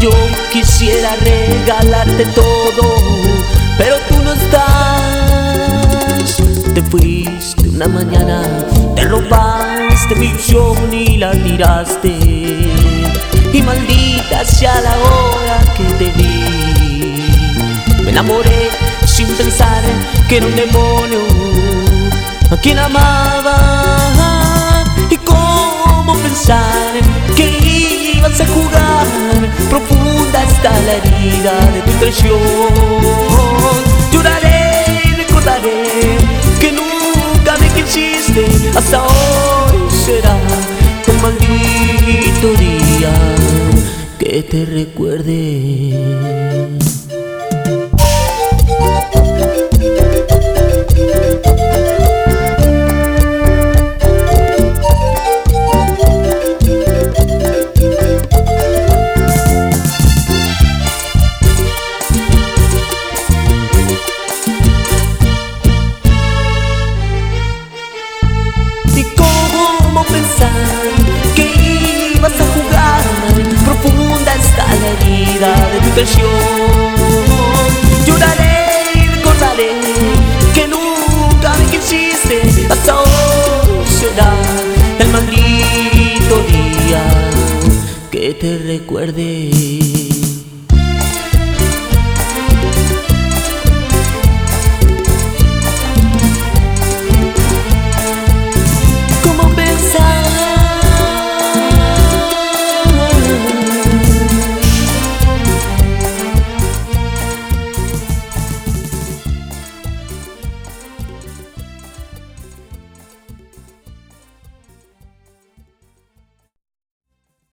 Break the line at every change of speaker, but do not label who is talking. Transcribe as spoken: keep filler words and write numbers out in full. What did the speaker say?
Yo quisiera regalarte todo, pero tú no estás. Te fuiste una mañana, te robaste mi ilusión y la tiraste. Y maldita sea la hora que te vi. Me enamoré sin pensar que era un demonio a quien amaba. Y cómo pensar que ibas a jugar, profunda está la herida de tu traición. Lloraré y recordaré que nunca me quisiste. Hasta hoy será un maldito día que te recuerde. Que ibas a jugar, profunda está la herida de tu traición. Lloraré y recordaré que nunca me quisiste. Hasta hoy será el maldito día que te recuerde.